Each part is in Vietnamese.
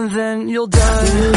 and then you'll die.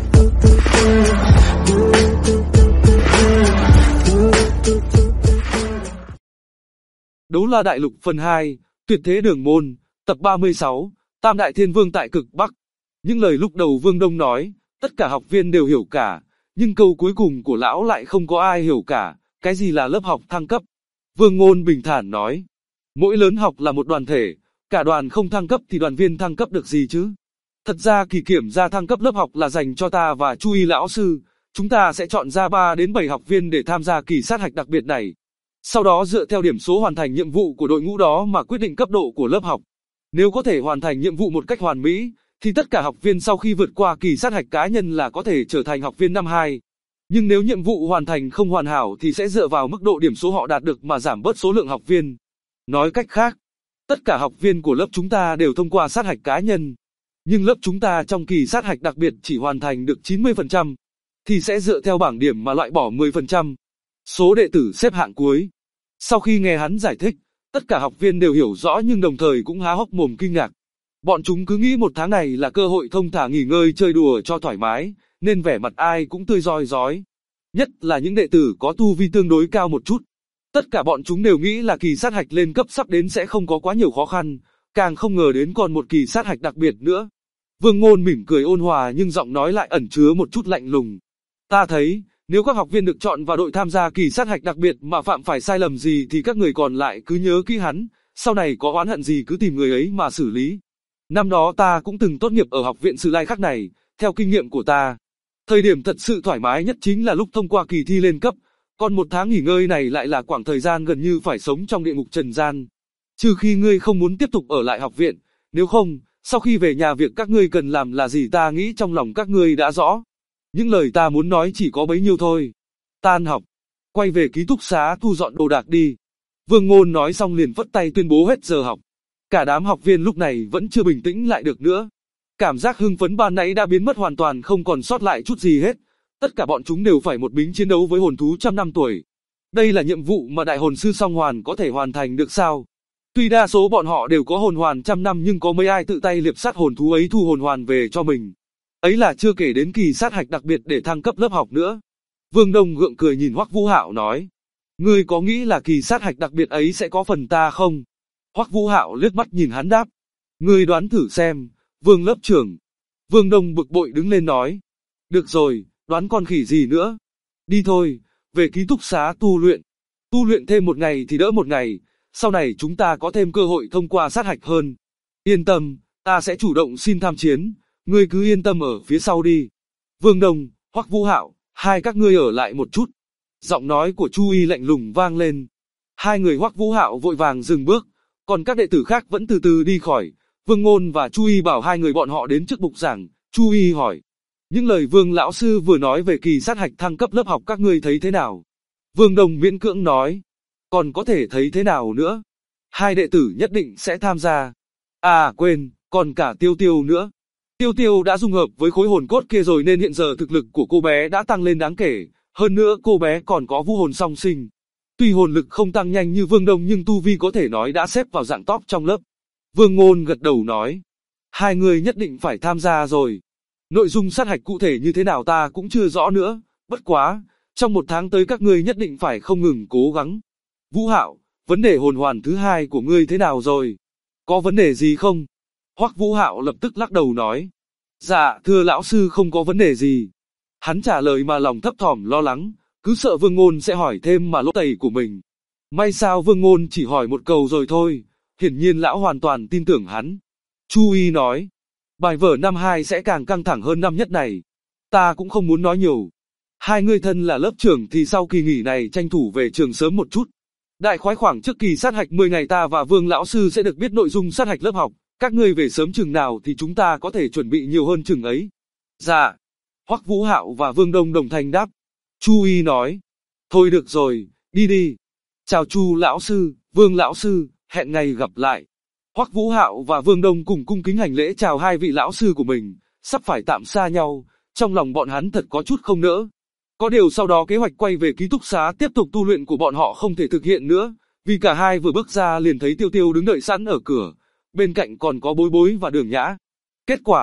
Đấu La Đại Lục phần 2, Tuyệt Thế Đường Môn, tập 36, Tam Đại Thiên Vương tại cực Bắc. Những lời lúc đầu Vương Đông nói, tất cả học viên đều hiểu cả, nhưng câu cuối cùng của lão lại không có ai hiểu cả, cái gì là lớp học thăng cấp. Vương Ngôn bình thản nói, mỗi lớn học là một đoàn thể, cả đoàn không thăng cấp thì đoàn viên thăng cấp được gì chứ. Thật ra kỳ kiểm tra thăng cấp lớp học là dành cho ta và Chu Y lão sư, chúng ta sẽ chọn ra 3 đến 7 học viên để tham gia kỳ sát hạch đặc biệt này. Sau đó dựa theo điểm số hoàn thành nhiệm vụ của đội ngũ đó mà quyết định cấp độ của lớp học. Nếu có thể hoàn thành nhiệm vụ một cách hoàn mỹ, thì tất cả học viên sau khi vượt qua kỳ sát hạch cá nhân là có thể trở thành học viên năm 2. Nhưng nếu nhiệm vụ hoàn thành không hoàn hảo thì sẽ dựa vào mức độ điểm số họ đạt được mà giảm bớt số lượng học viên. Nói cách khác, tất cả học viên của lớp chúng ta đều thông qua sát hạch cá nhân. Nhưng lớp chúng ta trong kỳ sát hạch đặc biệt chỉ hoàn thành được 90%, thì sẽ dựa theo bảng điểm mà loại bỏ 10%. Số đệ tử xếp hạng cuối. Sau khi nghe hắn giải thích, tất cả học viên đều hiểu rõ nhưng đồng thời cũng há hốc mồm kinh ngạc. Bọn chúng cứ nghĩ một tháng này là cơ hội thông thả nghỉ ngơi chơi đùa cho thoải mái, nên vẻ mặt ai cũng tươi rói rói. Nhất là những đệ tử có tu vi tương đối cao một chút. Tất cả bọn chúng đều nghĩ là kỳ sát hạch lên cấp sắp đến sẽ không có quá nhiều khó khăn, càng không ngờ đến còn một kỳ sát hạch đặc biệt nữa. Vương Ngôn mỉm cười ôn hòa nhưng giọng nói lại ẩn chứa một chút lạnh lùng. Ta thấy, nếu các học viên được chọn vào đội tham gia kỳ sát hạch đặc biệt mà phạm phải sai lầm gì thì các người còn lại cứ nhớ kỹ hắn, sau này có oán hận gì cứ tìm người ấy mà xử lý. Năm đó ta cũng từng tốt nghiệp ở học viện Sử Lai Khắc này, theo kinh nghiệm của ta, thời điểm thật sự thoải mái nhất chính là lúc thông qua kỳ thi lên cấp, còn một tháng nghỉ ngơi này lại là khoảng thời gian gần như phải sống trong địa ngục trần gian. Trừ khi ngươi không muốn tiếp tục ở lại học viện, nếu không, sau khi về nhà việc các ngươi cần làm là gì ta nghĩ trong lòng các ngươi đã rõ. Những lời ta muốn nói chỉ có bấy nhiêu thôi. Tan học, quay về ký túc xá thu dọn đồ đạc đi. Vương Ngôn nói xong liền phất tay tuyên bố hết giờ học. Cả đám học viên lúc này vẫn chưa bình tĩnh lại được nữa. Cảm giác hưng phấn ban nãy đã biến mất hoàn toàn, không còn sót lại chút gì hết. Tất cả bọn chúng đều phải một mình chiến đấu với hồn thú trăm năm tuổi. Đây là nhiệm vụ mà đại hồn sư Song Hoàn có thể hoàn thành được sao? Tuy đa số bọn họ đều có hồn hoàn trăm năm nhưng có mấy ai tự tay liệp sát hồn thú ấy thu hồn hoàn về cho mình. Ấy là chưa kể đến kỳ sát hạch đặc biệt để thăng cấp lớp học nữa. Vương Đông gượng cười nhìn Hoắc Vũ Hạo nói, ngươi có nghĩ là kỳ sát hạch đặc biệt ấy sẽ có phần ta không? Hoắc Vũ Hạo liếc mắt nhìn hắn đáp, ngươi đoán thử xem, Vương lớp trưởng. Vương Đông bực bội đứng lên nói, được rồi, đoán con khỉ gì nữa. Đi thôi, về ký túc xá tu luyện thêm một ngày thì đỡ một ngày, sau này chúng ta có thêm cơ hội thông qua sát hạch hơn. Yên tâm, ta sẽ chủ động xin tham chiến, ngươi cứ yên tâm ở phía sau đi. Vương Đông, Hoắc Vũ Hạo, hai các ngươi ở lại một chút. Giọng nói của Chu Y lạnh lùng vang lên. Hai người Hoắc Vũ Hạo vội vàng dừng bước, còn các đệ tử khác vẫn từ từ đi khỏi. Vương Ngôn và Chu Y bảo hai người bọn họ đến trước bục giảng. Chu Y hỏi, những lời Vương lão sư vừa nói về kỳ sát hạch thăng cấp lớp học các ngươi thấy thế nào? Vương Đông miễn cưỡng nói, còn có thể thấy thế nào nữa? Hai đệ tử nhất định sẽ tham gia. À quên, còn cả Tiêu Tiêu nữa. Tiêu Tiêu đã dung hợp với khối hồn cốt kia rồi nên hiện giờ thực lực của cô bé đã tăng lên đáng kể. Hơn nữa cô bé còn có vũ hồn song sinh. Tuy hồn lực không tăng nhanh như Vương Đông nhưng tu vi có thể nói đã xếp vào dạng top trong lớp. Vương Ngôn gật đầu nói, hai người nhất định phải tham gia rồi. Nội dung sát hạch cụ thể như thế nào ta cũng chưa rõ nữa, bất quá, trong một tháng tới các ngươi nhất định phải không ngừng cố gắng. Vũ Hạo, vấn đề hồn hoàn thứ hai của ngươi thế nào rồi? Có vấn đề gì không? Hoắc Vũ Hạo lập tức lắc đầu nói, dạ thưa lão sư không có vấn đề gì. Hắn trả lời mà lòng thấp thỏm lo lắng, cứ sợ Vương Ngôn sẽ hỏi thêm mà lỗ tẩy của mình. May sao Vương Ngôn chỉ hỏi một câu rồi thôi, hiển nhiên lão hoàn toàn tin tưởng hắn. Chu Y nói, bài vở năm 2 sẽ càng căng thẳng hơn năm nhất này. Ta cũng không muốn nói nhiều. Hai người thân là lớp trưởng thì sau kỳ nghỉ này tranh thủ về trường sớm một chút. Đại khái khoảng trước kỳ sát hạch 10 ngày ta và Vương lão sư sẽ được biết nội dung sát hạch lớp học. Các ngươi về sớm chừng nào thì chúng ta có thể chuẩn bị nhiều hơn chừng ấy. Dạ. Hoắc Vũ Hạo và Vương Đông đồng thanh đáp. Chu Y nói, thôi được rồi, đi đi. Chào Chu lão sư, Vương lão sư, hẹn ngày gặp lại. Hoắc Vũ Hạo và Vương Đông cùng cung kính hành lễ chào hai vị lão sư của mình, sắp phải tạm xa nhau, trong lòng bọn hắn thật có chút không nỡ. Có điều sau đó kế hoạch quay về ký túc xá tiếp tục tu luyện của bọn họ không thể thực hiện nữa, vì cả hai vừa bước ra liền thấy Tiêu Tiêu đứng đợi sẵn ở cửa, bên cạnh còn có Bối Bối và Đường Nhã. Kết quả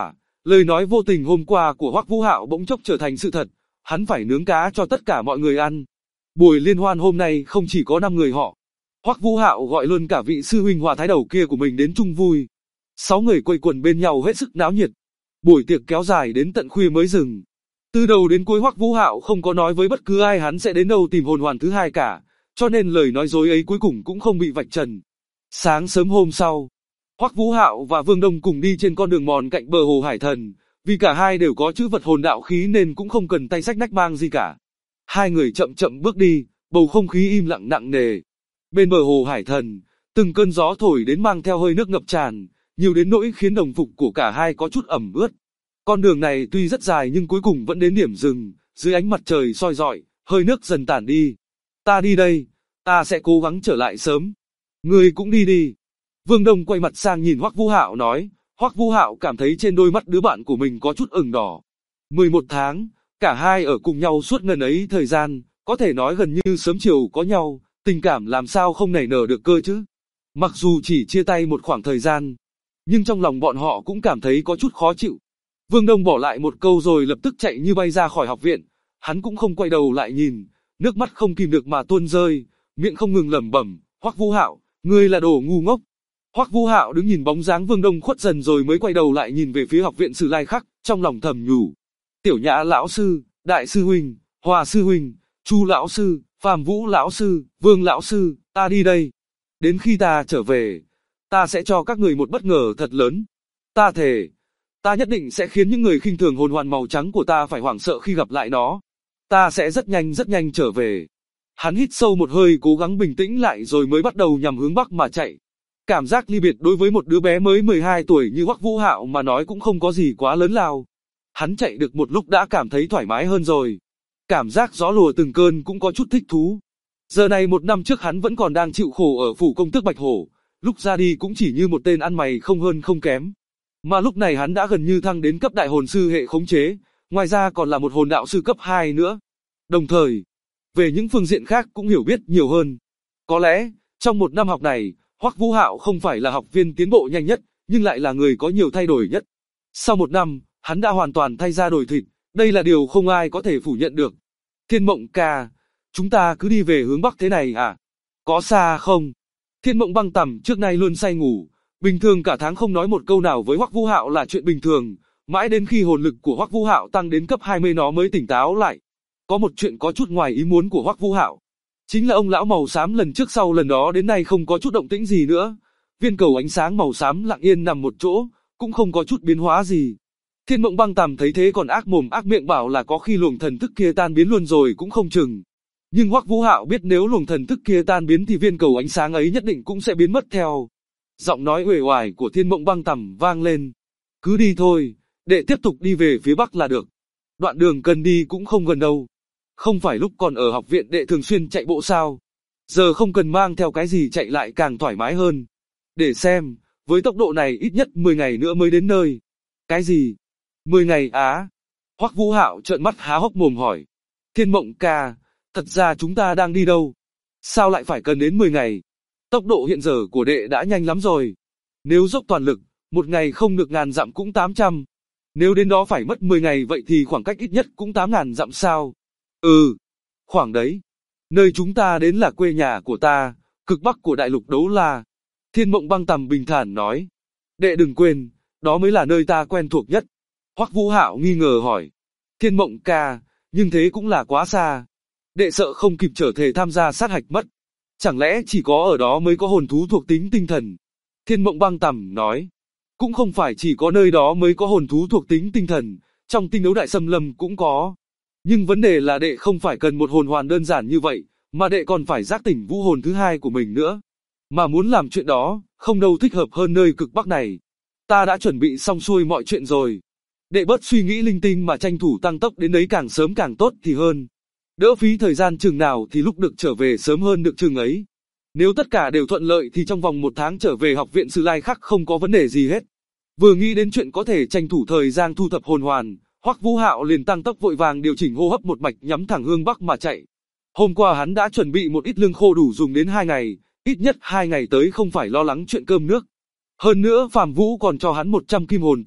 Lời nói vô tình hôm qua của Hoắc Vũ Hạo bỗng chốc trở thành sự thật, hắn phải nướng cá cho tất cả mọi người ăn. Buổi liên hoan hôm nay không chỉ có 5 người họ. Hoắc Vũ Hạo gọi luôn cả vị sư huynh Hòa Thái Đầu kia của mình đến chung vui. 6 người quây quần bên nhau hết sức náo nhiệt. Buổi tiệc kéo dài đến tận khuya mới dừng. Từ đầu đến cuối Hoắc Vũ Hạo không có nói với bất cứ ai hắn sẽ đến đâu tìm hồn hoàn thứ hai cả, cho nên lời nói dối ấy cuối cùng cũng không bị vạch trần. Sáng sớm hôm sau, Hoắc Vũ Hạo và Vương Đông cùng đi trên con đường mòn cạnh bờ hồ Hải Thần, vì cả hai đều có chữ vật hồn đạo khí nên cũng không cần tay xách nách mang gì cả. Hai người chậm chậm bước đi, bầu không khí im lặng nặng nề. Bên bờ hồ Hải Thần, từng cơn gió thổi đến mang theo hơi nước ngập tràn, nhiều đến nỗi khiến đồng phục của cả hai có chút ẩm ướt. Con đường này tuy rất dài nhưng cuối cùng vẫn đến điểm dừng, dưới ánh mặt trời soi rọi, hơi nước dần tản đi. Ta đi đây, ta sẽ cố gắng trở lại sớm. Ngươi cũng đi đi. Vương Đông quay mặt sang nhìn Hoắc Vũ Hạo nói, Hoắc Vũ Hạo cảm thấy trên đôi mắt đứa bạn của mình có chút ửng đỏ. 11 tháng, cả hai ở cùng nhau suốt ngần ấy thời gian, có thể nói gần như sớm chiều có nhau, tình cảm làm sao không nảy nở được cơ chứ. Mặc dù chỉ chia tay một khoảng thời gian, nhưng trong lòng bọn họ cũng cảm thấy có chút khó chịu. Vương Đông bỏ lại một câu rồi lập tức chạy như bay ra khỏi học viện, hắn cũng không quay đầu lại nhìn, nước mắt không kìm được mà tuôn rơi, miệng không ngừng lẩm bẩm, Hoắc Vũ Hạo, ngươi là đồ ngu ngốc. Hoắc Vũ Hạo đứng nhìn bóng dáng Vương Đông khuất dần rồi mới quay đầu lại nhìn về phía học viện Sử Lai Khắc, trong lòng thầm nhủ. Tiểu Nhã lão sư, Đại sư huynh, Hòa sư huynh, Chu lão sư, Phạm Vũ lão sư, Vương lão sư, ta đi đây. Đến khi ta trở về, ta sẽ cho các người một bất ngờ thật lớn. Ta thề, ta nhất định sẽ khiến những người khinh thường hồn hoàn màu trắng của ta phải hoảng sợ khi gặp lại nó. Ta sẽ rất nhanh trở về. Hắn hít sâu một hơi cố gắng bình tĩnh lại rồi mới bắt đầu nhằm hướng bắc mà chạy. Cảm giác ly biệt đối với một đứa bé mới 12 tuổi như Hoắc Vũ Hạo mà nói cũng không có gì quá lớn lao. Hắn chạy được một lúc đã cảm thấy thoải mái hơn rồi. Cảm giác gió lùa từng cơn cũng có chút thích thú. Giờ này 1 năm trước hắn vẫn còn đang chịu khổ ở phủ công tước Bạch Hổ, lúc ra đi cũng chỉ như một tên ăn mày không hơn không kém. Mà lúc này hắn đã gần như thăng đến cấp đại hồn sư hệ khống chế, ngoài ra còn là một hồn đạo sư cấp 2 nữa. Đồng thời, về những phương diện khác cũng hiểu biết nhiều hơn. Có lẽ, trong 1 năm học này, Hoắc Vũ Hạo không phải là học viên tiến bộ nhanh nhất, nhưng lại là người có nhiều thay đổi nhất. Sau 1 năm, hắn đã hoàn toàn thay da đổi thịt, đây là điều không ai có thể phủ nhận được. Thiên Mộng ca, chúng ta cứ đi về hướng bắc thế này à? Có xa không? Thiên Mộng Băng Tầm trước nay luôn say ngủ, bình thường cả tháng không nói một câu nào với Hoắc Vũ Hạo là chuyện bình thường, mãi đến khi hồn lực của Hoắc Vũ Hạo tăng đến cấp 20 nó mới tỉnh táo lại. Có một chuyện có chút ngoài ý muốn của Hoắc Vũ Hạo, chính là ông lão màu xám lần trước sau lần đó đến nay không có chút động tĩnh gì nữa. Viên cầu ánh sáng màu xám lặng yên nằm một chỗ, cũng không có chút biến hóa gì. Thiên Mộng Băng Tầm thấy thế còn ác mồm ác miệng bảo là có khi luồng thần thức kia tan biến luôn rồi cũng không chừng. Nhưng Hoắc Vũ Hạo biết nếu luồng thần thức kia tan biến thì viên cầu ánh sáng ấy nhất định cũng sẽ biến mất theo. Giọng nói uể oải của Thiên Mộng Băng Tầm vang lên. Cứ đi thôi, đệ tiếp tục đi về phía bắc là được. Đoạn đường cần đi cũng không gần đâu. Không phải lúc còn ở học viện đệ thường xuyên chạy bộ sao? Giờ không cần mang theo cái gì chạy lại càng thoải mái hơn. Để xem, với tốc độ này ít nhất 10 ngày nữa mới đến nơi. Cái gì? 10 ngày á? Hoắc Vũ Hạo trợn mắt há hốc mồm hỏi. Thiên Mộng ca, thật ra chúng ta đang đi đâu? Sao lại phải cần đến 10 ngày? Tốc độ hiện giờ của đệ đã nhanh lắm rồi. Nếu dốc toàn lực, một ngày không được 1000 dặm cũng 800. Nếu đến đó phải mất 10 ngày vậy thì khoảng cách ít nhất cũng 8000 dặm sao? Ừ, khoảng đấy. Nơi chúng ta đến là quê nhà của ta, cực bắc của đại lục Đấu La. Thiên Mộng Băng Tầm bình thản nói. Đệ đừng quên, đó mới là nơi ta quen thuộc nhất. Hoắc Vũ Hạo nghi ngờ hỏi. Thiên Mộng ca, nhưng thế cũng là quá xa. Đệ sợ không kịp trở thể tham gia sát hạch mất. Chẳng lẽ chỉ có ở đó mới có hồn thú thuộc tính tinh thần? Thiên Mộng Băng Tầm nói. Cũng không phải chỉ có nơi đó mới có hồn thú thuộc tính tinh thần, trong tinh đấu đại xâm lâm cũng có. Nhưng vấn đề là đệ không phải cần một hồn hoàn đơn giản như vậy, mà đệ còn phải giác tỉnh vũ hồn thứ hai của mình nữa. Mà muốn làm chuyện đó, không đâu thích hợp hơn nơi cực bắc này. Ta đã chuẩn bị xong xuôi mọi chuyện rồi. Đệ bớt suy nghĩ linh tinh mà tranh thủ tăng tốc đến đấy càng sớm càng tốt thì hơn. Đỡ phí thời gian chừng nào thì lúc được trở về sớm hơn được chừng ấy. Nếu tất cả đều thuận lợi thì trong vòng 1 tháng trở về học viện Sử Lai Khắc không có vấn đề gì hết. Vừa nghĩ đến chuyện có thể tranh thủ thời gian thu thập hồn hoàn, Hoắc Vũ Hạo liền tăng tốc vội vàng điều chỉnh hô hấp một mạch nhắm thẳng hướng bắc mà chạy. Hôm qua hắn đã chuẩn bị một ít lương khô đủ dùng đến 2 ngày, ít nhất 2 ngày tới không phải lo lắng chuyện cơm nước. Hơn nữa Phạm Vũ còn cho hắn 100 kim hồn tệ,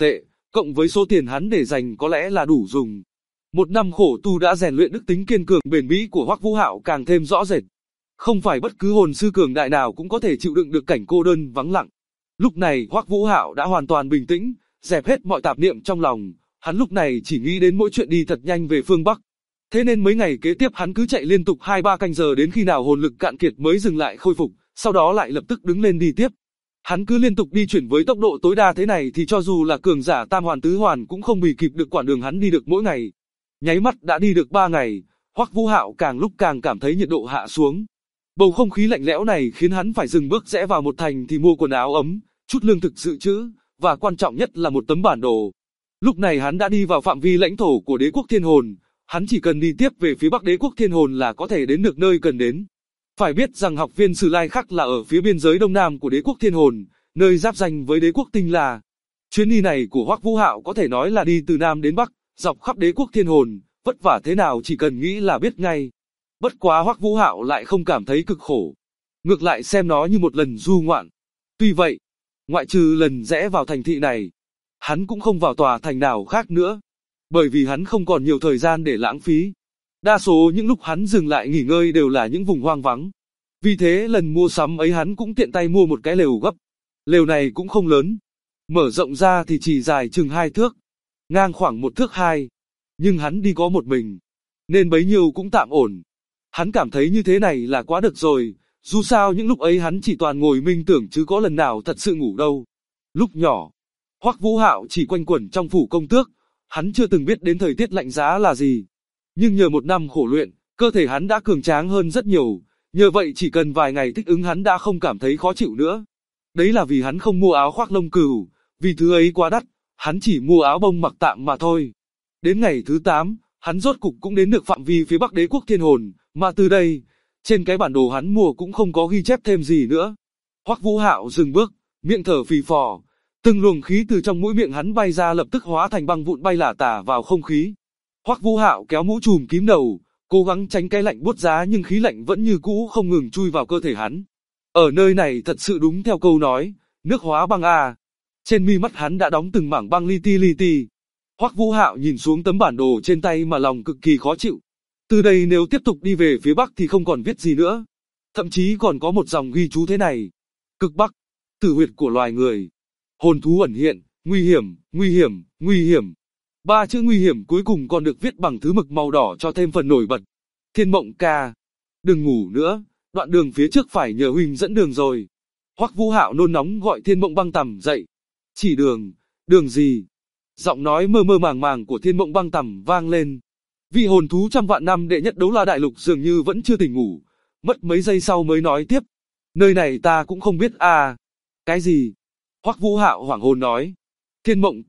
cộng với số tiền hắn để dành có lẽ là đủ dùng. Một năm khổ tu đã rèn luyện đức tính kiên cường bền bỉ của Hoắc Vũ Hạo càng thêm rõ rệt. Không phải bất cứ hồn sư cường đại nào cũng có thể chịu đựng được cảnh cô đơn vắng lặng. Lúc này Hoắc Vũ Hạo đã hoàn toàn bình tĩnh, dẹp hết mọi tạp niệm trong lòng, hắn lúc này chỉ nghĩ đến mỗi chuyện đi thật nhanh về phương Bắc. Thế nên mấy ngày kế tiếp hắn cứ chạy liên tục 2-3 canh giờ đến khi nào hồn lực cạn kiệt mới dừng lại khôi phục, sau đó lại lập tức đứng lên đi tiếp. Hắn cứ liên tục đi chuyển với tốc độ tối đa thế này thì cho dù là cường giả tam hoàn tứ hoàn cũng không bì kịp được quãng đường hắn đi được mỗi ngày. Nháy mắt đã đi được 3 ngày, Hoắc Vũ Hạo càng lúc càng cảm thấy nhiệt độ hạ xuống. Bầu không khí lạnh lẽo này khiến hắn phải dừng bước rẽ vào một thành thì mua quần áo ấm, chút lương thực dự trữ, và quan trọng nhất là một tấm bản đồ. Lúc này hắn đã đi vào phạm vi lãnh thổ của đế quốc Thiên Hồn, hắn chỉ cần đi tiếp về phía bắc đế quốc Thiên Hồn là có thể đến được nơi cần đến. Phải biết rằng học viên Sử Lai Khắc là ở phía biên giới đông nam của đế quốc Thiên Hồn, nơi giáp ranh với đế quốc Tinh La. Chuyến đi này của Hoắc Vũ Hạo có thể nói là đi từ nam đến bắc, dọc khắp đế quốc Thiên Hồn, vất vả thế nào chỉ cần nghĩ là biết ngay. Bất quá Hoắc Vũ Hạo lại không cảm thấy cực khổ, ngược lại xem nó như một lần du ngoạn. Tuy vậy, ngoại trừ lần rẽ vào thành thị này, hắn cũng không vào tòa thành nào khác nữa, bởi vì hắn không còn nhiều thời gian để lãng phí. Đa số những lúc hắn dừng lại nghỉ ngơi đều là những vùng hoang vắng. Vì thế lần mua sắm ấy hắn cũng tiện tay mua một cái lều gấp. Lều này cũng không lớn, mở rộng ra thì chỉ dài chừng 2 thước, ngang khoảng 1 thước 2. Nhưng hắn đi có một mình, nên bấy nhiêu cũng tạm ổn. Hắn cảm thấy như thế này là quá được rồi, dù sao những lúc ấy hắn chỉ toàn ngồi minh tưởng chứ có lần nào thật sự ngủ đâu. Lúc nhỏ, Hoắc Vũ Hạo chỉ quanh quẩn trong phủ công tước, hắn chưa từng biết đến thời tiết lạnh giá là gì. Nhưng nhờ một năm khổ luyện, cơ thể hắn đã cường tráng hơn rất nhiều, nhờ vậy chỉ cần vài ngày thích ứng hắn đã không cảm thấy khó chịu nữa. Đấy là vì hắn không mua áo khoác lông cừu, vì thứ ấy quá đắt, hắn chỉ mua áo bông mặc tạm mà thôi. Đến ngày thứ 8, hắn rốt cục cũng đến được phạm vi phía bắc đế quốc Thiên Hồn, mà từ đây, trên cái bản đồ hắn mua cũng không có ghi chép thêm gì nữa. Hoắc Vũ Hạo dừng bước, miệng thở phì phò, từng luồng khí từ trong mũi miệng hắn bay ra lập tức hóa thành băng vụn bay lả tả vào không khí. Hoắc Vũ Hạo kéo mũ trùm kín đầu, cố gắng tránh cái lạnh buốt giá nhưng khí lạnh vẫn như cũ không ngừng chui vào cơ thể hắn. Ở nơi này thật sự đúng theo câu nói, nước hóa băng à. Trên mi mắt hắn đã đóng từng mảng băng li ti li ti. Hoắc Vũ Hạo nhìn xuống tấm bản đồ trên tay mà lòng cực kỳ khó chịu. Từ đây nếu tiếp tục đi về phía bắc thì không còn viết gì nữa. Thậm chí còn có một dòng ghi chú thế này. Cực Bắc, tử huyệt của loài người. Hồn thú ẩn hiện, nguy hiểm, nguy hiểm, nguy hiểm. 3 chữ nguy hiểm cuối cùng còn được viết bằng thứ mực màu đỏ cho thêm phần nổi bật. Thiên Mộng ca, đừng ngủ nữa, đoạn đường phía trước phải nhờ huynh dẫn đường rồi. Hoắc Vũ Hạo nôn nóng gọi Thiên Mộng Băng Tầm dậy. Chỉ đường, đường gì? Giọng nói mơ mơ màng màng của Thiên Mộng Băng Tầm vang lên. Vị hồn thú trăm vạn năm đệ nhất Đấu La Đại Lục dường như vẫn chưa tỉnh ngủ, mất mấy giây sau mới nói tiếp. Nơi này ta cũng không biết à. Cái gì? Hoắc Vũ Hạo hoảng hồn nói. Thiên Mộng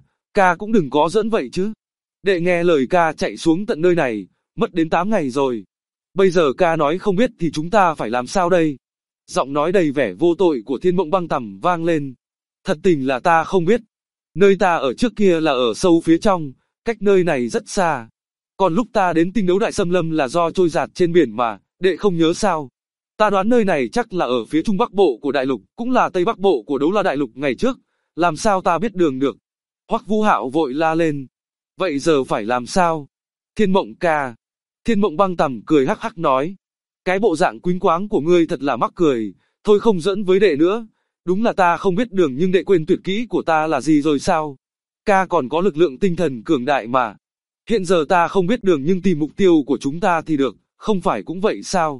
ca cũng đừng có giỡn vậy chứ. Đệ nghe lời ca chạy xuống tận nơi này, mất đến 8 ngày rồi. Bây giờ ca nói không biết thì chúng ta phải làm sao đây? Giọng nói đầy vẻ vô tội của Thiên Mộng Băng Tầm vang lên. Thật tình là ta không biết. Nơi ta ở trước kia là ở sâu phía trong, cách nơi này rất xa. Còn lúc ta đến Tinh Đấu Đại Xâm Lâm là do trôi dạt trên biển mà, đệ không nhớ sao? Ta đoán nơi này chắc là ở phía Trung Bắc Bộ của Đại Lục, cũng là Tây Bắc Bộ của Đấu La Đại Lục ngày trước. Làm sao ta biết đường được? Hoắc Vũ Hạo vội la lên. Vậy giờ phải làm sao? Thiên Mộng ca. Thiên Mộng Băng Tầm cười hắc hắc nói. Cái bộ dạng quýnh quáng của ngươi thật là mắc cười, thôi không giỡn với đệ nữa. Đúng là ta không biết đường nhưng đệ quên tuyệt kỹ của ta là gì rồi sao? Ca còn có lực lượng tinh thần cường đại mà. Hiện giờ ta không biết đường nhưng tìm mục tiêu của chúng ta thì được, không phải cũng vậy sao?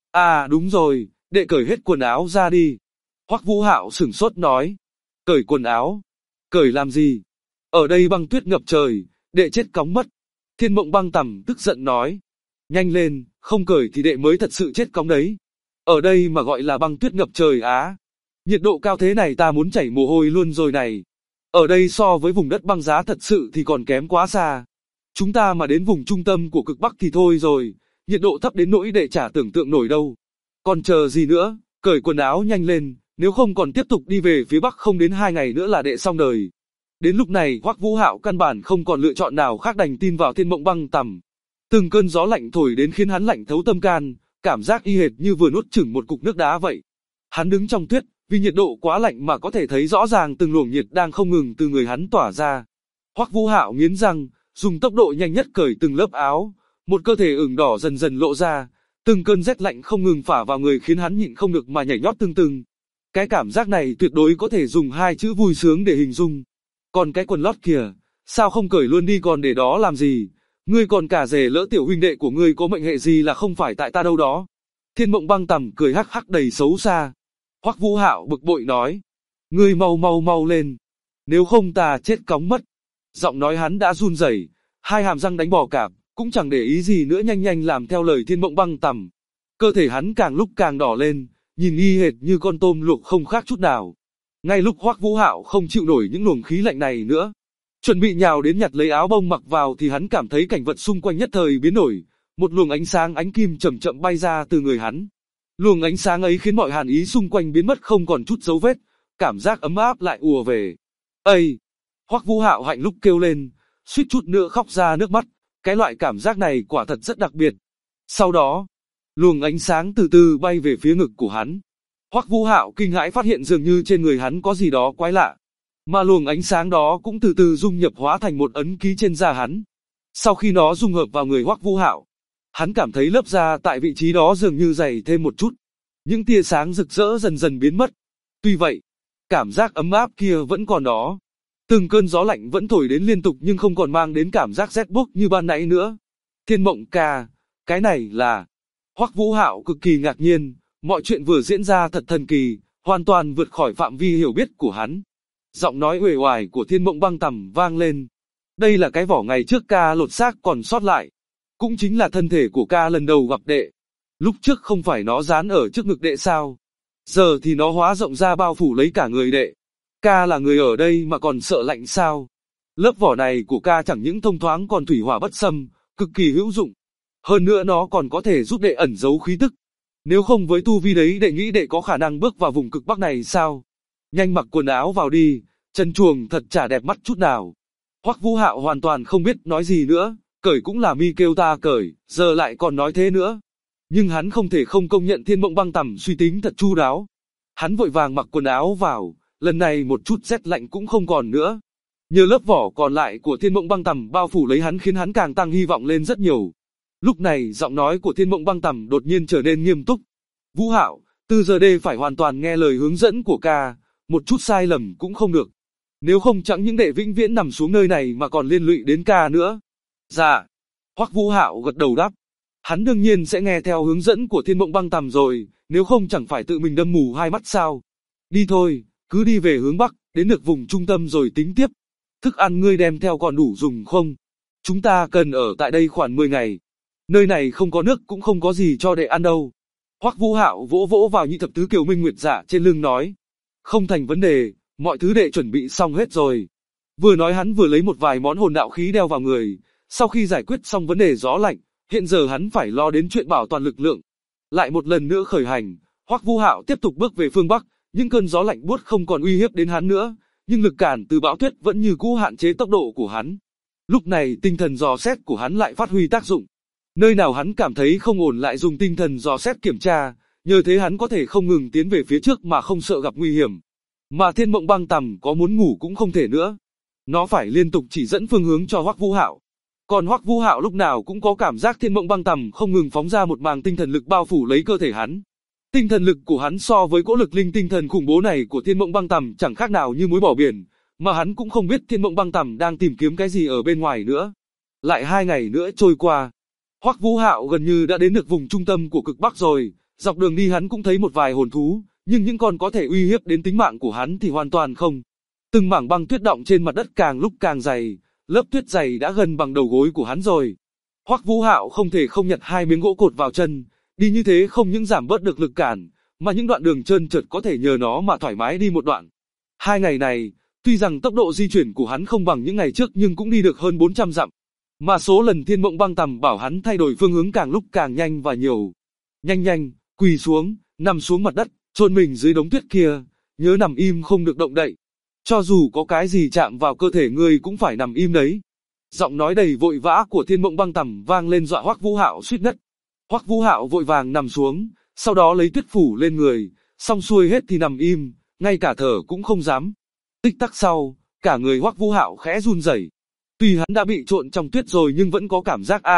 À đúng rồi, đệ cởi hết quần áo ra đi. Hoắc Vũ Hạo sửng sốt nói. Cởi quần áo? Cởi làm gì? Ở đây băng tuyết ngập trời, đệ chết cóng mất. Thiên Mộng Băng Tầm tức giận nói. Nhanh lên, không cởi thì đệ mới thật sự chết cóng đấy. Ở đây mà gọi là băng tuyết ngập trời á. Nhiệt độ cao thế này ta muốn chảy mồ hôi luôn rồi này. Ở đây so với vùng đất băng giá thật sự thì còn kém quá xa. Chúng ta mà đến vùng trung tâm của cực Bắc thì thôi rồi, nhiệt độ thấp đến nỗi đệ chả tưởng tượng nổi đâu. Còn chờ gì nữa, cởi quần áo nhanh lên, nếu không còn tiếp tục đi về phía Bắc không đến 2 ngày nữa là đệ xong đời. Đến lúc này Hoắc Vũ Hạo căn bản không còn lựa chọn nào khác đành tin vào Thiên Mộng Băng Tầm. Từng cơn gió lạnh thổi đến khiến hắn lạnh thấu tâm can, cảm giác y hệt như vừa nuốt chửng một cục nước đá vậy. Hắn đứng trong tuyết, vì nhiệt độ quá lạnh mà có thể thấy rõ ràng từng luồng nhiệt đang không ngừng từ người hắn tỏa ra. Hoắc Vũ Hạo nghiến răng, dùng tốc độ nhanh nhất cởi từng lớp áo, một cơ thể ửng đỏ dần dần lộ ra, từng cơn rét lạnh không ngừng phả vào người khiến hắn nhịn không được mà nhảy nhót tưng tưng. Cái cảm giác này tuyệt đối có thể dùng hai chữ vui sướng để hình dung. Còn cái quần lót kìa, sao không cởi luôn đi còn để đó làm gì? Ngươi còn cả rể lỡ tiểu huynh đệ của ngươi có mệnh hệ gì là không phải tại ta đâu đó. Thiên Mộng Băng Tằm cười hắc hắc đầy xấu xa. Hoắc Vũ Hạo bực bội nói, ngươi mau lên, nếu không ta chết cóng mất. Giọng nói hắn đã run rẩy, hai hàm răng đánh bò cạp, cũng chẳng để ý gì nữa nhanh làm theo lời Thiên Mộng Băng Tằm. Cơ thể hắn càng lúc càng đỏ lên, nhìn y hệt như con tôm luộc không khác chút nào. Ngay lúc Hoắc Vũ Hạo không chịu nổi những luồng khí lạnh này nữa, chuẩn bị nhào đến nhặt lấy áo bông mặc vào thì hắn cảm thấy cảnh vật xung quanh nhất thời biến đổi, một luồng ánh sáng ánh kim chậm chậm bay ra từ người hắn. Luồng ánh sáng ấy khiến mọi hàn ý xung quanh biến mất không còn chút dấu vết, cảm giác ấm áp lại ùa về. Ây! Hoắc Vũ Hạo hạnh lúc kêu lên, suýt chút nữa khóc ra nước mắt, cái loại cảm giác này quả thật rất đặc biệt. Sau đó, luồng ánh sáng từ từ bay về phía ngực của hắn. Hoắc Vũ Hạo kinh hãi phát hiện dường như trên người hắn có gì đó quái lạ, mà luồng ánh sáng đó cũng từ từ dung nhập hóa thành một ấn ký trên da hắn. Sau khi nó dung hợp vào người Hoắc Vũ Hạo, hắn cảm thấy lớp da tại vị trí đó dường như dày thêm một chút. Những tia sáng rực rỡ dần dần biến mất. Tuy vậy, cảm giác ấm áp kia vẫn còn đó. Từng cơn gió lạnh vẫn thổi đến liên tục nhưng không còn mang đến cảm giác rét buốt như ban nãy nữa. Thiên Mộng ca, cái này là... Hoắc Vũ Hạo cực kỳ ngạc nhiên, mọi chuyện vừa diễn ra thật thần kỳ, hoàn toàn vượt khỏi phạm vi hiểu biết của hắn. Giọng nói uể oải của Thiên Mộng Băng Tằm vang lên. Đây là cái vỏ ngày trước ca lột xác còn sót lại. Cũng chính là thân thể của ca lần đầu gặp đệ. Lúc trước không phải nó dán ở trước ngực đệ sao? Giờ thì nó hóa rộng ra bao phủ lấy cả người đệ. Ca là người ở đây mà còn sợ lạnh sao? Lớp vỏ này của ca chẳng những thông thoáng còn thủy hỏa bất xâm, cực kỳ hữu dụng. Hơn nữa nó còn có thể giúp đệ ẩn giấu khí tức. Nếu không với tu vi đấy đệ nghĩ đệ có khả năng bước vào vùng cực bắc này sao? Nhanh mặc quần áo vào đi, chân chuồng thật chả đẹp mắt chút nào. Hoắc Vũ Hạo hoàn toàn không biết nói gì nữa, cởi cũng là mi kêu ta cởi, giờ lại còn nói thế nữa. Nhưng hắn không thể không công nhận Thiên Mộng Băng Tằm suy tính thật chu đáo. Hắn vội vàng mặc quần áo vào, lần này một chút rét lạnh cũng không còn nữa. Nhờ lớp vỏ còn lại của Thiên Mộng Băng Tằm bao phủ lấy hắn khiến hắn càng tăng hy vọng lên rất nhiều. Lúc này giọng nói của Thiên Mộng Băng Tằm đột nhiên trở nên nghiêm túc. Vũ Hạo, từ giờ đây phải hoàn toàn nghe lời hướng dẫn của ca, một chút sai lầm cũng không được. Nếu không chẳng những đệ vĩnh viễn nằm xuống nơi này mà còn liên lụy đến ca nữa. Dạ. Hoắc Vũ Hạo gật đầu đáp. Hắn đương nhiên sẽ nghe theo hướng dẫn của Thiên Mộng Băng Tằm rồi, nếu không chẳng phải tự mình đâm mù hai mắt sao. Đi thôi, cứ đi về hướng Bắc, đến được vùng trung tâm rồi tính tiếp. Thức ăn ngươi đem theo còn đủ dùng không? Chúng ta cần ở tại đây khoảng 10 ngày. Nơi này không có nước cũng không có gì cho đệ ăn đâu. Hoắc Vũ Hạo vỗ vỗ vào nhị thập tứ Kiều Minh Nguyệt Dạ trên lưng nói. Không thành vấn đề, mọi thứ đệ chuẩn bị xong hết rồi. Vừa nói hắn vừa lấy một vài món hồn đạo khí đeo vào người. Sau khi giải quyết xong vấn đề gió lạnh, hiện giờ hắn phải lo đến chuyện bảo toàn lực lượng. Lại một lần nữa khởi hành, Hoắc Vũ Hạo tiếp tục bước về phương Bắc, những cơn gió lạnh buốt không còn uy hiếp đến hắn nữa, nhưng lực cản từ bão tuyết vẫn như cũ hạn chế tốc độ của hắn. Lúc này tinh thần dò xét của hắn lại phát huy tác dụng. Nơi nào hắn cảm thấy không ổn lại dùng tinh thần dò xét kiểm tra, nhờ thế hắn có thể không ngừng tiến về phía trước mà không sợ gặp nguy hiểm. Mà Thiên Mộng Băng Tằm có muốn ngủ cũng không thể nữa. Nó phải liên tục chỉ dẫn phương hướng cho Hoắc Vũ Hạo. Còn Hoắc Vũ Hạo lúc nào cũng có cảm giác Thiên Mộng Băng Tằm không ngừng phóng ra một màng tinh thần lực bao phủ lấy cơ thể hắn. Tinh thần lực của hắn so với cỗ lực linh tinh thần khủng bố này của Thiên Mộng Băng Tằm chẳng khác nào như muối bỏ biển, mà hắn cũng không biết Thiên Mộng Băng Tằm đang tìm kiếm cái gì ở bên ngoài nữa. Lại 2 ngày nữa trôi qua, Hoắc Vũ Hạo gần như đã đến được vùng trung tâm của cực Bắc rồi. Dọc đường đi hắn cũng thấy một vài hồn thú, nhưng những con có thể uy hiếp đến tính mạng của hắn thì hoàn toàn không. Từng mảng băng tuyết đọng trên mặt đất càng lúc càng dày, lớp tuyết dày đã gần bằng đầu gối của hắn rồi. Hoắc Vũ Hạo không thể không nhặt 2 miếng gỗ cột vào chân, đi như thế không những giảm bớt được lực cản, mà những đoạn đường trơn trượt có thể nhờ nó mà thoải mái đi một đoạn. 2 ngày này, tuy rằng tốc độ di chuyển của hắn không bằng những ngày trước nhưng cũng đi được hơn 400 dặm. Mà số lần Thiên Mộng Băng Tằm bảo hắn thay đổi phương hướng càng lúc càng nhanh và nhiều. Nhanh, quỳ xuống, nằm xuống mặt đất, chôn mình dưới đống tuyết kia, nhớ nằm im không được động đậy. Cho dù có cái gì chạm vào cơ thể ngươi cũng phải nằm im đấy. Giọng nói đầy vội vã của Thiên Mộng Băng Tằm vang lên dọa Hoắc Vũ Hạo suýt ngất. Hoắc Vũ Hạo vội vàng nằm xuống, sau đó lấy tuyết phủ lên người, xong xuôi hết thì nằm im, ngay cả thở cũng không dám. Tích tắc sau, cả người Hoắc Vũ Hạo khẽ run rẩy. Tuy hắn đã bị trộn trong tuyết rồi nhưng vẫn có cảm giác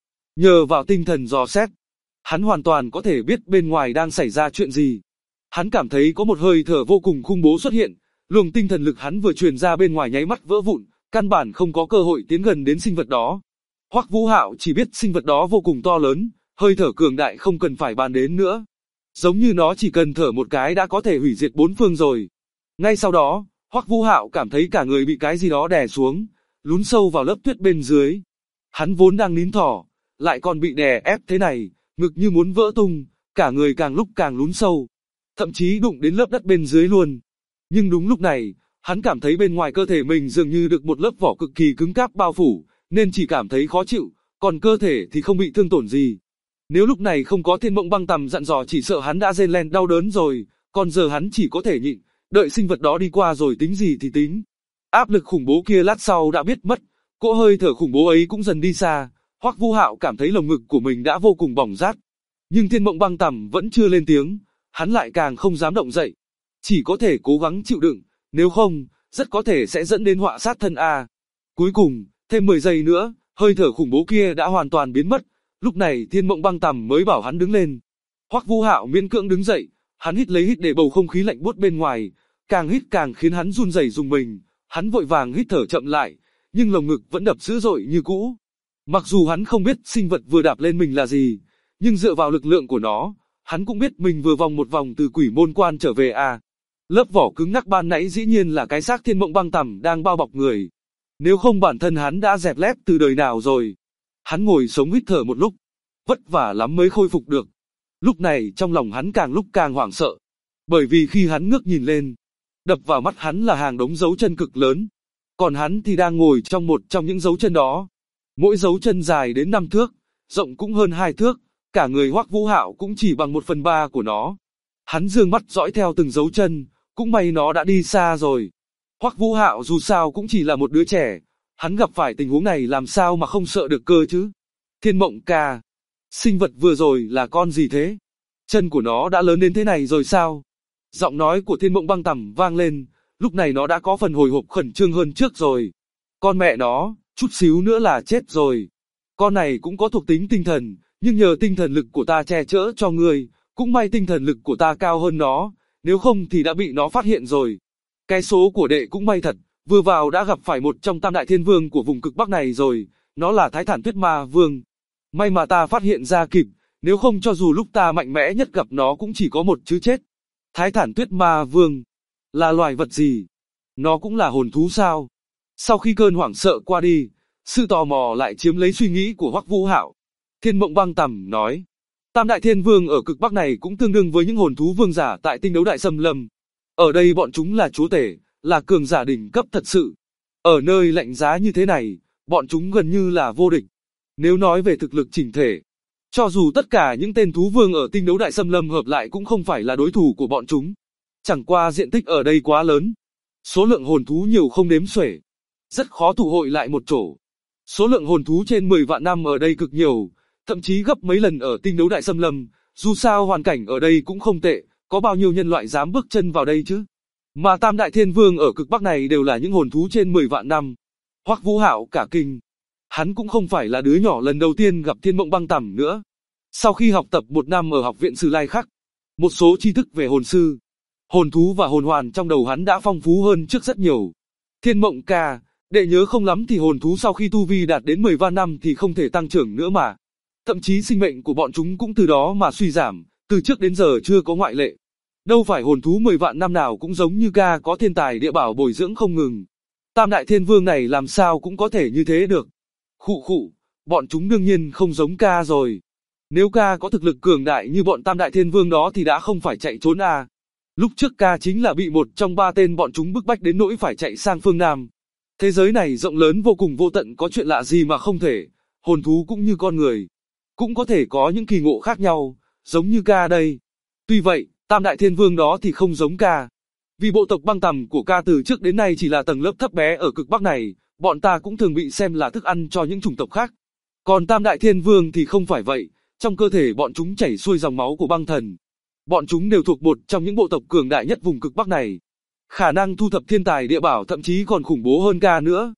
nhờ vào tinh thần dò xét, hắn hoàn toàn có thể biết bên ngoài đang xảy ra chuyện gì. Hắn cảm thấy có một hơi thở vô cùng khủng bố xuất hiện, luồng tinh thần lực hắn vừa truyền ra bên ngoài nháy mắt vỡ vụn, căn bản không có cơ hội tiến gần đến sinh vật đó. Hoắc Vũ Hạo chỉ biết sinh vật đó vô cùng to lớn, hơi thở cường đại không cần phải bàn đến nữa. Giống như nó chỉ cần thở một cái đã có thể hủy diệt bốn phương rồi. Ngay sau đó, Hoắc Vũ Hạo cảm thấy cả người bị cái gì đó đè xuống, lún sâu vào lớp tuyết bên dưới. Hắn vốn đang nín thở, lại còn bị đè ép thế này, ngực như muốn vỡ tung, cả người càng lúc càng lún sâu, thậm chí đụng đến lớp đất bên dưới luôn. Nhưng đúng lúc này, hắn cảm thấy bên ngoài cơ thể mình dường như được một lớp vỏ cực kỳ cứng cáp bao phủ, nên chỉ cảm thấy khó chịu, còn cơ thể thì không bị thương tổn gì. Nếu lúc này không có Thiên Mộng Băng Tầm dặn dò chỉ sợ hắn đã rên lên đau đớn rồi, còn giờ hắn chỉ có thể nhịn, đợi sinh vật đó đi qua rồi tính gì thì tính. Áp lực khủng bố kia lát sau đã biết mất, cỗ hơi thở khủng bố ấy cũng dần đi xa. Hoắc Vũ Hạo cảm thấy lồng ngực của mình đã vô cùng bỏng rát, nhưng Thiên Mộng Băng Tầm vẫn chưa lên tiếng, hắn lại càng không dám động dậy, chỉ có thể cố gắng chịu đựng, nếu không, rất có thể sẽ dẫn đến họa sát thân Cuối cùng, thêm 10 giây nữa, hơi thở khủng bố kia đã hoàn toàn biến mất. Lúc này Thiên Mộng Băng Tầm mới bảo hắn đứng lên. Hoắc Vũ Hạo miễn cưỡng đứng dậy, hắn hít lấy hít để bầu không khí lạnh buốt bên ngoài, càng hít càng khiến hắn run rẩy rùng mình. Hắn vội vàng hít thở chậm lại, nhưng lồng ngực vẫn đập dữ dội như cũ. Mặc dù hắn không biết sinh vật vừa đạp lên mình là gì, nhưng dựa vào lực lượng của nó, hắn cũng biết mình vừa vòng một vòng từ Quỷ Môn Quan trở về Lớp vỏ cứng ngắc ban nãy dĩ nhiên là cái xác Thiên Mộng Băng Tầm đang bao bọc người. Nếu không bản thân hắn đã dẹp lép từ đời nào rồi. Hắn ngồi sống hít thở một lúc, vất vả lắm mới khôi phục được. Lúc này trong lòng hắn càng lúc càng hoảng sợ, bởi vì khi hắn ngước nhìn lên, đập vào mắt hắn là hàng đống dấu chân cực lớn, còn hắn thì đang ngồi trong một trong những dấu chân đó. Mỗi dấu chân dài đến 5 thước, rộng cũng hơn 2 thước, cả người Hoắc Vũ Hạo cũng chỉ bằng 1/3 của nó. Hắn dương mắt dõi theo từng dấu chân, cũng may nó đã đi xa rồi. Hoắc Vũ Hạo dù sao cũng chỉ là một đứa trẻ, hắn gặp phải tình huống này làm sao mà không sợ được cơ chứ. Thiên Mộng ca, sinh vật vừa rồi là con gì thế? Chân của nó đã lớn đến thế này rồi sao? Giọng nói của Thiên Mộng Băng Tầm vang lên, lúc này nó đã có phần hồi hộp khẩn trương hơn trước rồi. Con mẹ nó, chút xíu nữa là chết rồi. Con này cũng có thuộc tính tinh thần, nhưng nhờ tinh thần lực của ta che chở cho ngươi, cũng may tinh thần lực của ta cao hơn nó, nếu không thì đã bị nó phát hiện rồi. Cái số của đệ cũng may thật, vừa vào đã gặp phải một trong tam đại thiên vương của vùng cực Bắc này rồi, nó là Thái Thản Tuyết Ma Vương. May mà ta phát hiện ra kịp, nếu không cho dù lúc ta mạnh mẽ nhất gặp nó cũng chỉ có một chữ chết. Thái Thản Tuyết Ma Vương là loài vật gì? Nó cũng là hồn thú sao? Sau khi cơn hoảng sợ qua đi, sự tò mò lại chiếm lấy suy nghĩ của Hoắc Vũ Hạo. Thiên Mộng Băng Tầm nói, tam đại thiên vương ở cực Bắc này cũng tương đương với những hồn thú vương giả tại Tinh Đấu Đại Xâm Lâm. Ở đây bọn chúng là chúa tể, là cường giả đỉnh cấp thật sự. Ở nơi lạnh giá như thế này, bọn chúng gần như là vô địch. Nếu nói về thực lực chỉnh thể, cho dù tất cả những tên thú vương ở Tinh Đấu Đại Xâm Lâm hợp lại cũng không phải là đối thủ của bọn chúng. Chẳng qua diện tích ở đây quá lớn, số lượng hồn thú nhiều không đếm xuể, rất khó tụ hội lại một chỗ. Số lượng hồn thú trên 10 vạn năm ở đây cực nhiều, thậm chí gấp mấy lần ở Tinh Đấu Đại Xâm Lâm. Dù sao hoàn cảnh ở đây cũng không tệ, có bao nhiêu nhân loại dám bước chân vào đây chứ? Mà tam đại thiên vương ở cực Bắc này đều là những hồn thú trên 10 vạn năm. Hoắc Vũ Hạo cả kinh. Hắn cũng không phải là đứa nhỏ lần đầu tiên gặp Thiên Mộng Băng Tầm nữa. Sau khi học tập 1 năm ở học viện Sử Lai Khắc, một số tri thức về hồn sư, hồn thú và hồn hoàn trong đầu hắn đã phong phú hơn trước rất nhiều. Thiên Mộng ca, đệ nhớ không lắm thì hồn thú sau khi tu vi đạt đến 10 vạn năm thì không thể tăng trưởng nữa mà. Thậm chí sinh mệnh của bọn chúng cũng từ đó mà suy giảm, từ trước đến giờ chưa có ngoại lệ. Đâu phải hồn thú 10 vạn năm nào cũng giống như ca có thiên tài địa bảo bồi dưỡng không ngừng. Tam đại thiên vương này làm sao cũng có thể như thế được. Khụ khụ, bọn chúng đương nhiên không giống ca rồi. Nếu ca có thực lực cường đại như bọn tam đại thiên vương đó thì đã không phải chạy trốn Lúc trước ca chính là bị một trong 3 tên bọn chúng bức bách đến nỗi phải chạy sang phương Nam. Thế giới này rộng lớn vô cùng vô tận, có chuyện lạ gì mà không thể. Hồn thú cũng như con người, cũng có thể có những kỳ ngộ khác nhau, giống như ca đây. Tuy vậy, tam đại thiên vương đó thì không giống ca. Vì bộ tộc Băng Tầm của ca từ trước đến nay chỉ là tầng lớp thấp bé ở cực Bắc này, bọn ta cũng thường bị xem là thức ăn cho những chủng tộc khác. Còn tam đại thiên vương thì không phải vậy, trong cơ thể bọn chúng chảy xuôi dòng máu của băng thần. Bọn chúng đều thuộc một trong những bộ tộc cường đại nhất vùng cực Bắc này. Khả năng thu thập thiên tài địa bảo thậm chí còn khủng bố hơn ca nữa.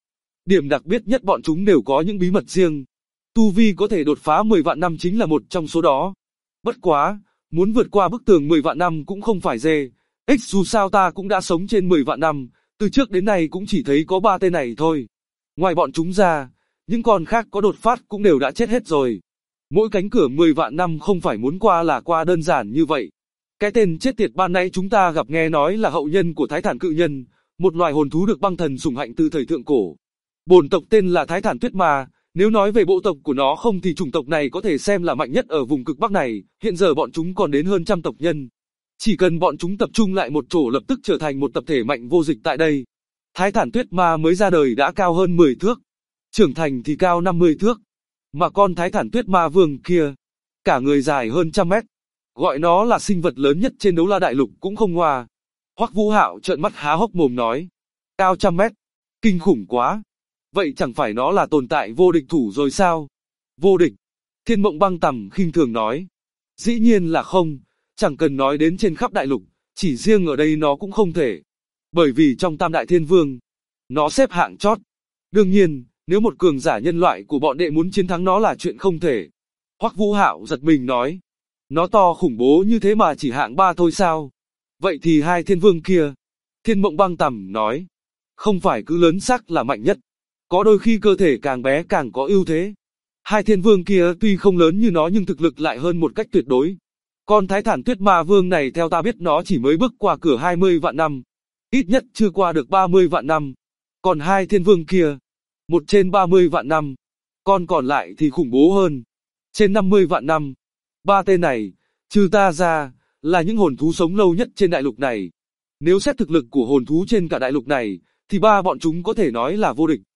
Điểm đặc biệt nhất bọn chúng đều có những bí mật riêng. Tu vi có thể đột phá 10 vạn năm chính là một trong số đó. Bất quá, muốn vượt qua bức tường 10 vạn năm cũng không phải dễ. Dù sao ta cũng đã sống trên 10 vạn năm, từ trước đến nay cũng chỉ thấy có 3 tên này thôi. Ngoài bọn chúng ra, những con khác có đột phát cũng đều đã chết hết rồi. Mỗi cánh cửa 10 vạn năm không phải muốn qua là qua đơn giản như vậy. Cái tên chết tiệt ban nãy chúng ta gặp nghe nói là hậu nhân của Thái Thản cự nhân, một loài hồn thú được băng thần sủng hạnh từ thời thượng cổ. Bổn tộc tên là Thái Thản Tuyết Ma, nếu nói về bộ tộc của nó không thì chủng tộc này có thể xem là mạnh nhất ở vùng cực Bắc này, hiện giờ bọn chúng còn đến hơn trăm tộc nhân. Chỉ cần bọn chúng tập trung lại một chỗ lập tức trở thành một tập thể mạnh vô dịch tại đây. Thái Thản Tuyết Ma mới ra đời đã cao hơn 10 thước, trưởng thành thì cao 50 thước. Mà con Thái Thản Tuyết Ma Vương kia, cả người dài hơn 100 mét. Gọi nó là sinh vật lớn nhất trên Đấu La Đại Lục cũng không ngoa. Hoắc Vũ Hạo trợn mắt há hốc mồm nói, cao 100 mét, kinh khủng quá. Vậy chẳng phải nó là tồn tại vô địch thủ rồi sao? Vô địch? Thiên Mộng Băng Tầm khinh thường nói. Dĩ nhiên là không, chẳng cần nói đến trên khắp đại lục, chỉ riêng ở đây nó cũng không thể. Bởi vì trong Tam Đại Thiên Vương, nó xếp hạng chót. Đương nhiên, nếu một cường giả nhân loại của bọn đệ muốn chiến thắng nó là chuyện không thể. Hoắc Vũ Hạo giật mình nói. Nó to khủng bố như thế mà chỉ hạng 3 thôi sao? Vậy thì hai thiên vương kia? Thiên Mộng Băng Tầm nói. Không phải cứ lớn xác là mạnh nhất. Có đôi khi cơ thể càng bé càng có ưu thế. Hai thiên vương kia tuy không lớn như nó nhưng thực lực lại hơn một cách tuyệt đối. Con Thái Thản Tuyết Ma Vương này theo ta biết nó chỉ mới bước qua cửa 20 vạn năm. Ít nhất chưa qua được 30 vạn năm. Còn hai thiên vương kia, một trên 30 vạn năm. Con còn lại thì khủng bố hơn. Trên 50 vạn năm. Ba tên này, trừ ta ra, là những hồn thú sống lâu nhất trên đại lục này. Nếu xét thực lực của hồn thú trên cả đại lục này, thì ba bọn chúng có thể nói là vô địch.